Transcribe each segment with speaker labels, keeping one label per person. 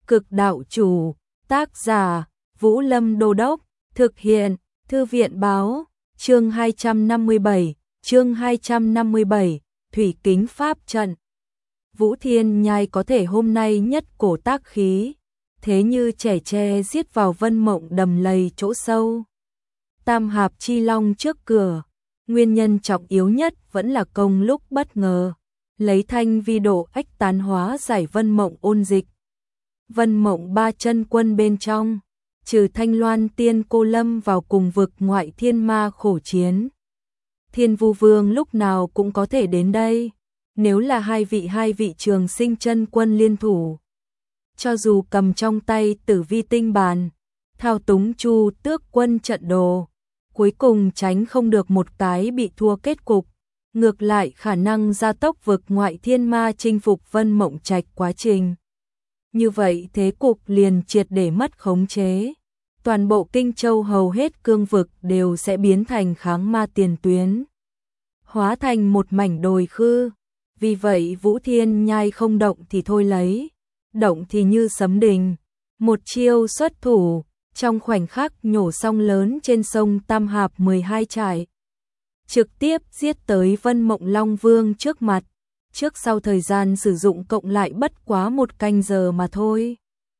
Speaker 1: Cực đạo chủ, tác giả, Vũ Lâm Đô Đốc, thực hiện, Thư viện báo, chương 257, Thủy Kính Pháp Trận. Vũ Thiên Nhai có thể hôm nay nhất cổ tác khí, thế như trẻ tre giết vào Vân Mộng đầm lầy chỗ sâu. Tam Hạp Chi Long trước cửa, nguyên nhân trọng yếu nhất vẫn là công lúc bất ngờ, lấy thanh vi độ ách tán hóa giải Vân Mộng ôn dịch. Vân Mộng ba chân quân bên trong, trừ Thanh Loan Tiên cô lâm vào cùng vực ngoại thiên ma khổ chiến. Thiên Vu Vương lúc nào cũng có thể đến đây, nếu là hai vị Trường Sinh chân quân liên thủ. Cho dù cầm trong tay Tử Vi tinh bàn, thao túng Chu Tước quân trận đồ, cuối cùng tránh không được một cái bị thua kết cục, ngược lại khả năng gia tốc vực ngoại thiên ma chinh phục Vân Mộng Trạch quá trình. Như vậy thế cục liền triệt để mất khống chế. Toàn bộ Kinh Châu hầu hết cương vực đều sẽ biến thành kháng ma tiền tuyến, hóa thành một mảnh đồi khư. Vì vậy Vũ Thiên Nhai không động thì thôi lấy, động thì như sấm đình. Một chiêu xuất thủ, trong khoảnh khắc nhổ song lớn trên sông Tam Hạp 12 trải, trực tiếp giết tới Vân Mộng Long Vương trước mặt. Trước sau thời gian sử dụng cộng lại bất quá 1 canh giờ mà thôi.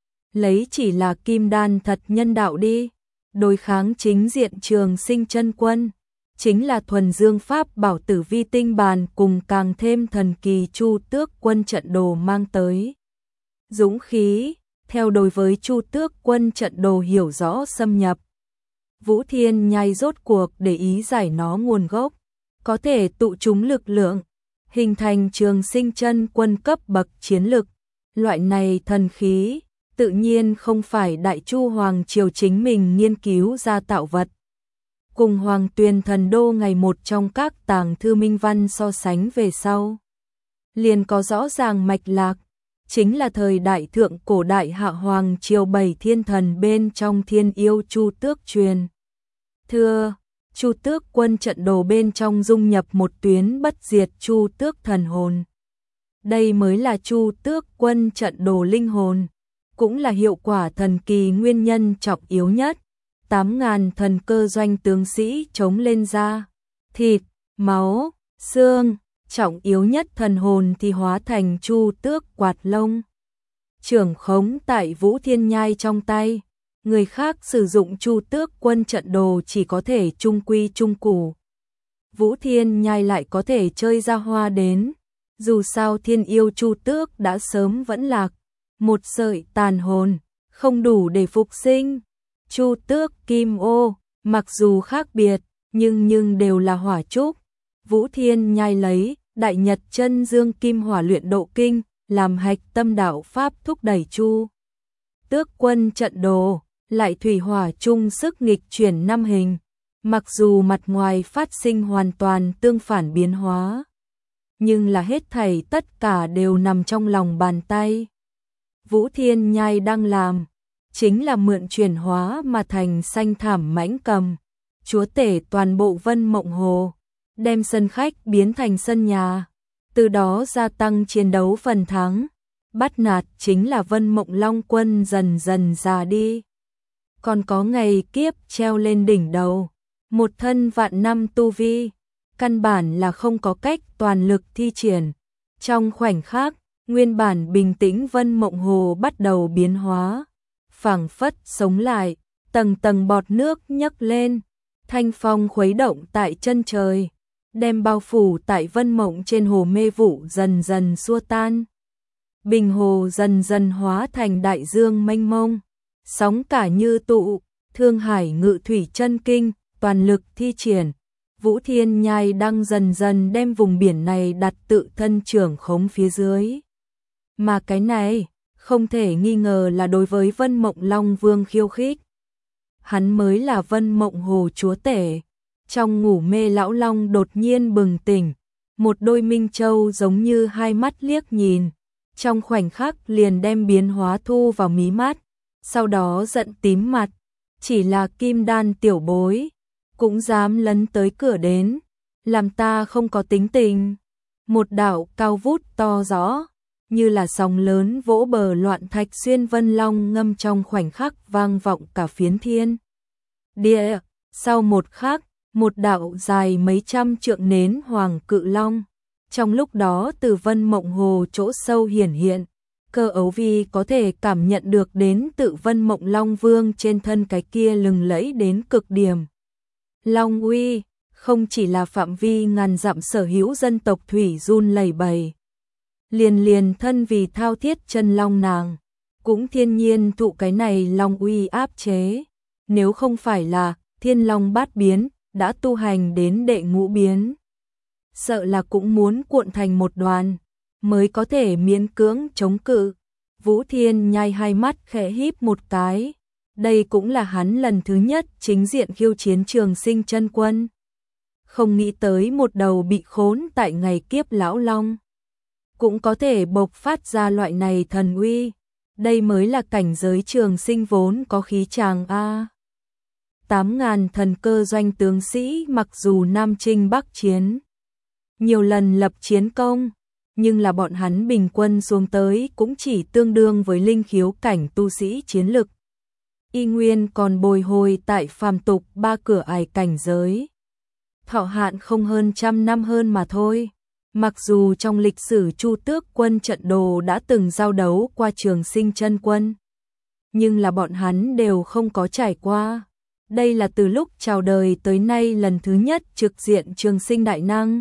Speaker 1: Lấy chỉ là kim đan thật nhân đạo đi, đối kháng chính diện Trường Sinh chân quân, chính là thuần dương pháp bảo Tử Vi tinh bàn cùng càng thêm thần kỳ Chu Tước quân trận đồ mang tới dũng khí. Theo đối với Chu Tước quân trận đồ hiểu rõ xâm nhập, Vũ Thiên Nhai rốt cuộc để ý giải nó nguồn gốc, có thể tụ chúng lực lượng, hình thành Trường Sinh chân quân cấp bậc chiến lực. Loại này thần khí, tự nhiên không phải Đại Chu Hoàng triều chính mình nghiên cứu ra tạo vật. Cùng Hoàng Tuyền Thần Đô ngày một trong các tàng thư minh văn so sánh về sau, liền có rõ ràng mạch lạc, chính là thời đại thượng cổ đại hạ Hoàng triều 7 thiên thần bên trong Thiên Yêu Chu Tước truyền thừa. Chu Tước quân trận đồ bên trong dung nhập một tuyến bất diệt Chu Tước thần hồn. Đây mới là Chu Tước quân trận đồ linh hồn, cũng là hiệu quả thần kỳ nguyên nhân trọng yếu nhất. 8.000 thần cơ doanh tướng sĩ chống lên da, thịt, máu, xương, trọng yếu nhất thần hồn thì hóa thành Chu Tước quạt lông, trưởng khống tại Vũ Thiên Nhai trong tay. Người khác sử dụng Chu Tước quân trận đồ chỉ có thể trung quy trung củ, Vũ Thiên Nhai lại có thể chơi ra hoa đến. Dù sao Thiên Yêu Chu Tước đã sớm vẫn lạc, một sợi tàn hồn không đủ để phục sinh. Chu Tước Kim Ô mặc dù khác biệt nhưng đều là hỏa trúc. Vũ Thiên Nhai lấy Đại Nhật Chân Dương Kim Hỏa Luyện Độ Kinh làm hạch tâm đạo pháp thúc đẩy Chu Tước quân trận đồ, lại thủy hỏa chung sức nghịch chuyển 5 hình. Mặc dù mặt ngoài phát sinh hoàn toàn tương phản biến hóa, nhưng là hết thảy tất cả đều nằm trong lòng bàn tay. Vũ Thiên Nhai đang làm, chính là mượn chuyển hóa mà thành xanh thảm mãnh cầm, chúa tể toàn bộ Vân Mộng Hồ, đem sân khách biến thành sân nhà, từ đó gia tăng chiến đấu phần thắng. Bắt nạt chính là Vân Mộng Long quân dần dần già đi, còn có ngày kiếp treo lên đỉnh đầu, một thân vạn năm tu vi, căn bản là không có cách toàn lực thi triển. Trong khoảnh khắc, nguyên bản bình tĩnh Vân Mộng Hồ bắt đầu biến hóa, phảng phất sống lại, tầng tầng bọt nước nhấc lên, thanh phong khuấy động tại chân trời, đem bao phủ tại Vân Mộng trên hồ mê vụ dần dần xua tan. Bình hồ dần dần hóa thành đại dương mênh mông, sóng cả như tụ, Thương Hải Ngự Thủy chân kinh, toàn lực thi triển. Vũ Thiên Nhai đang dần dần đem vùng biển này đặt tự thân trưởng khống phía dưới. Mà cái này, không thể nghi ngờ là đối với Vân Mộng Long Vương khiêu khích. Hắn mới là Vân Mộng Hồ chúa tể. Trong ngủ mê lão long đột nhiên bừng tỉnh, một đôi minh châu giống như hai mắt liếc nhìn, trong khoảnh khắc liền đem biến hóa thu vào mí mắt, sau đó giận tím mặt, chỉ là kim đan tiểu bối, cũng dám lấn tới cửa đến, làm ta không có tính tình. Một đạo cao vút to rõ, như là sóng lớn vỗ bờ loạn thạch xuyên vân long ngâm trong khoảnh khắc vang vọng cả phiến thiên địa. Sau một khắc, một đạo dài mấy trăm trượng nến hoàng cự long, trong lúc đó từ vân mộng hồ chỗ sâu hiển hiện, Cơ Ấu Vi có thể cảm nhận được đến tự vân mộng long vương trên thân cái kia lừng lẫy đến cực điểm. Long uy, không chỉ là phạm vi ngàn dặm sở hữu dân tộc thủy run lẩy bẩy. Liền thân vì thao thiết chân long nàng, cũng thiên nhiên thụ cái này long uy áp chế. Nếu không phải là thiên long bát biến, đã tu hành đến đệ ngũ biến, sợ là cũng muốn cuộn thành một đoàn, mới có thể miễn cưỡng chống cự. Vũ Thiên Nhai hai mắt khẽ híp một cái, đây cũng là hắn lần thứ nhất chính diện khiêu chiến Trường Sinh Chân Quân. Không nghĩ tới một đầu bị khốn tại ngày kiếp lão long, cũng có thể bộc phát ra loại này thần uy, đây mới là cảnh giới trường sinh vốn có khí tràng a. 8.000 thần cơ doanh tướng sĩ mặc dù Nam Chinh Bắc Chiến, nhiều lần lập chiến công, nhưng là bọn hắn bình quân xuống tới cũng chỉ tương đương với linh khiếu cảnh tu sĩ chiến lực. Y nguyên còn bồi hồi tại phàm tục ba cửa ải cảnh giới. Thọ hạn không hơn trăm năm hơn mà thôi. Mặc dù trong lịch sử Chu Tước quân trận đồ đã từng giao đấu qua Trường Sinh Chân Quân, nhưng là bọn hắn đều không có trải qua. Đây là từ lúc chào đời tới nay lần thứ nhất trực diện Trường Sinh đại năng.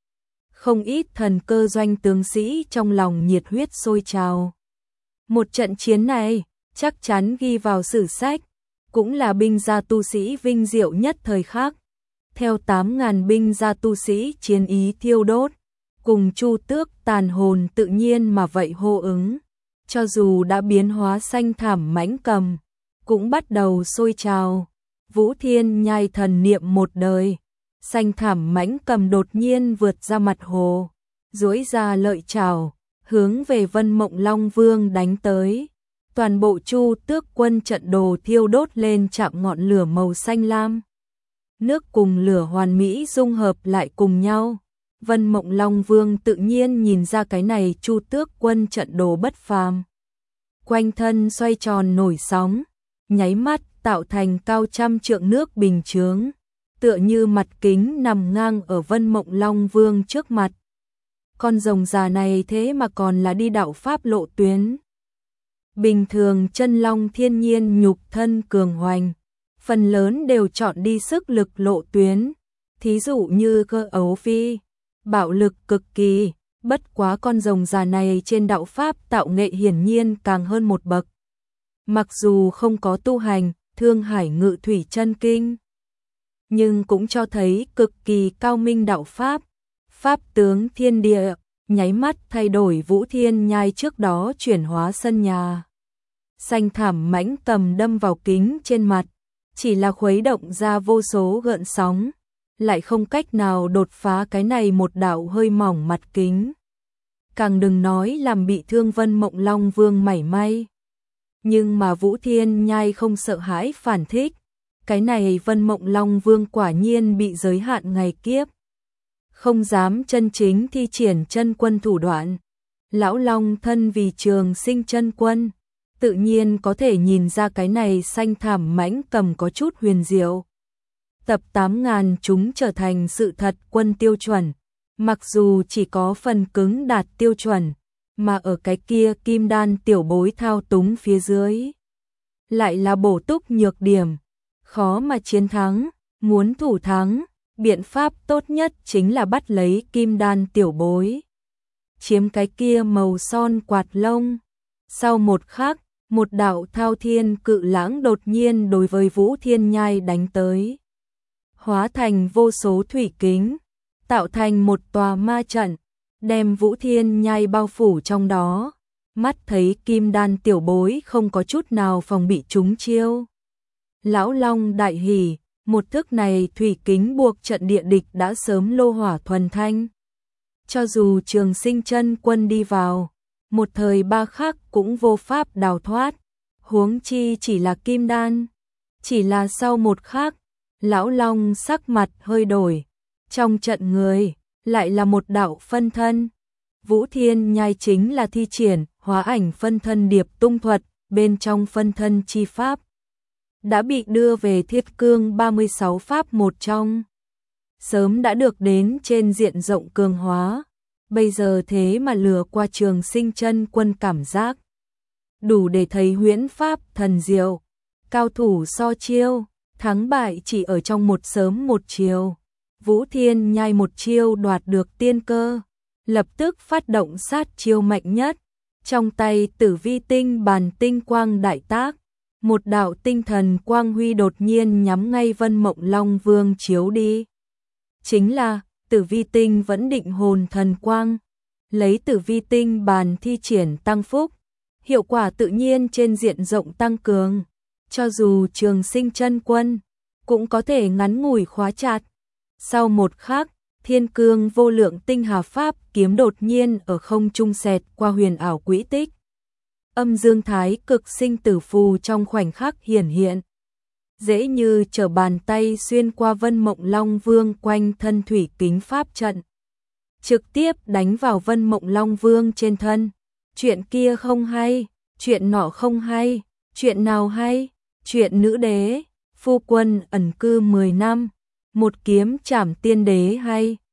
Speaker 1: Không ít thần cơ doanh tướng sĩ trong lòng nhiệt huyết sôi trào. Một trận chiến này chắc chắn ghi vào sử sách, cũng là binh gia tu sĩ vinh diệu nhất thời khắc. Theo 8.000 binh gia tu sĩ chiến ý thiêu đốt, cùng Chu Tước tàn hồn tự nhiên mà vậy hô ứng. Cho dù đã biến hóa xanh thảm mãnh cầm, cũng bắt đầu sôi trào. Vũ Thiên Nhai thần niệm một đời, xanh thảm mãnh cầm đột nhiên vượt ra mặt hồ, duỗi ra lợi chảo, hướng về Vân Mộng Long Vương đánh tới. Toàn bộ Chu Tước quân trận đồ thiêu đốt lên chạm ngọn lửa màu xanh lam. Nước cùng lửa hoàn mỹ dung hợp lại cùng nhau. Vân Mộng Long Vương tự nhiên nhìn ra cái này Chu Tước quân trận đồ bất phàm. Quanh thân xoay tròn nổi sóng, nháy mắt tạo thành cao trăm trượng nước bình chướng, tựa như mặt kính nằm ngang ở Vân Mộng Long Vương trước mặt. Con rồng già này thế mà còn là đi đạo pháp lộ tuyến. Bình thường chân long thiên nhiên nhục thân cường hoành, phần lớn đều chọn đi sức lực lộ tuyến, thí dụ như Cơ Ấu Vi, bạo lực cực kỳ, bất quá con rồng già này trên đạo pháp tạo nghệ hiển nhiên càng hơn một bậc. Mặc dù không có tu hành Thương Hải Ngự Thủy Chân Kinh, nhưng cũng cho thấy cực kỳ cao minh đạo pháp, pháp tướng thiên địa, nháy mắt thay đổi Vũ Thiên Nhai trước đó chuyển hóa sân nhà. Xanh thảm mãnh cầm đâm vào kính trên mặt, chỉ là khuấy động ra vô số gợn sóng, lại không cách nào đột phá cái này một đạo hơi mỏng mặt kính. Càng đừng nói làm bị thương Vân Mộng Long Vương mảy may. Nhưng mà Vũ Thiên Nhai không sợ hãi phản thích, cái này Vân Mộng Long Vương quả nhiên bị giới hạn ngày kiếp, không dám chân chính thi triển chân quân thủ đoạn. Lão Long thân vì Trường Sinh Chân Quân, tự nhiên có thể nhìn ra cái này xanh thảm mãnh cầm có chút huyền diệu. Tập 8.000 chúng trở thành sự thật quân tiêu chuẩn, mặc dù chỉ có phần cứng đạt tiêu chuẩn, mà ở cái kia kim đan tiểu bối thao túng phía dưới, lại là bổ túc nhược điểm, khó mà chiến thắng. Muốn thủ thắng, biện pháp tốt nhất chính là bắt lấy kim đan tiểu bối, chiếm cái kia màu son quạt lông. Sau một khắc, một đạo thao thiên cự lãng đột nhiên đối với Vũ Thiên Nhai đánh tới, hóa thành vô số thủy kính, tạo thành một tòa ma trận, đem Vũ Thiên Nhai bao phủ trong đó. Mắt thấy kim đan tiểu bối không có chút nào phòng bị trúng chiêu, Lão Long đại hỉ, một thức này thủy kính buộc trận địa địch đã sớm lô hỏa thuần thanh. Cho dù Trường Sinh Chân Quân đi vào, một thời ba khắc cũng vô pháp đào thoát, huống chi chỉ là kim đan. Chỉ là sau một khắc, Lão Long sắc mặt hơi đổi, trong trận người lại là một đạo phân thân. Vũ Thiên Nhai chính là thi triển hóa ảnh phân thân điệp tung thuật, bên trong phân thân chi pháp đã bị đưa về Thiết Cương 36 pháp một trong. Sớm đã được đến trên diện rộng cường hóa, bây giờ thế mà lừa qua Trường Sinh Chân Quân cảm giác đủ để thấy huyễn pháp thần diệu, cao thủ so chiêu, thắng bại chỉ ở trong một sớm một chiều. Vũ Thiên Nhai một chiêu đoạt được tiên cơ, lập tức phát động sát chiêu mạnh nhất, trong tay Tử Vi Tinh bàn tinh quang đại tác, một đạo tinh thần quang huy đột nhiên nhắm ngay Vân Mộng Long Vương chiếu đi. Chính là Tử Vi Tinh vẫn định hồn thần quang, lấy Tử Vi Tinh bàn thi triển tăng phúc, hiệu quả tự nhiên trên diện rộng tăng cường, cho dù Trường Sinh Chân Quân cũng có thể ngắn ngủi khóa chặt. Sau một khắc, Thiên Cương vô lượng tinh hà pháp kiếm đột nhiên ở không trung xẹt qua huyền ảo quỹ tích. Âm dương thái cực sinh tử phù trong khoảnh khắc hiển hiện, dễ như trở bàn tay xuyên qua Vân Mộng Long Vương quanh thân thủy kính pháp trận, trực tiếp đánh vào Vân Mộng Long Vương trên thân. Chuyện kia không hay, chuyện nọ không hay, chuyện nào hay? Chuyện nữ đế, phu quân ẩn cư 10 năm, một kiếm trảm tiên đế hay?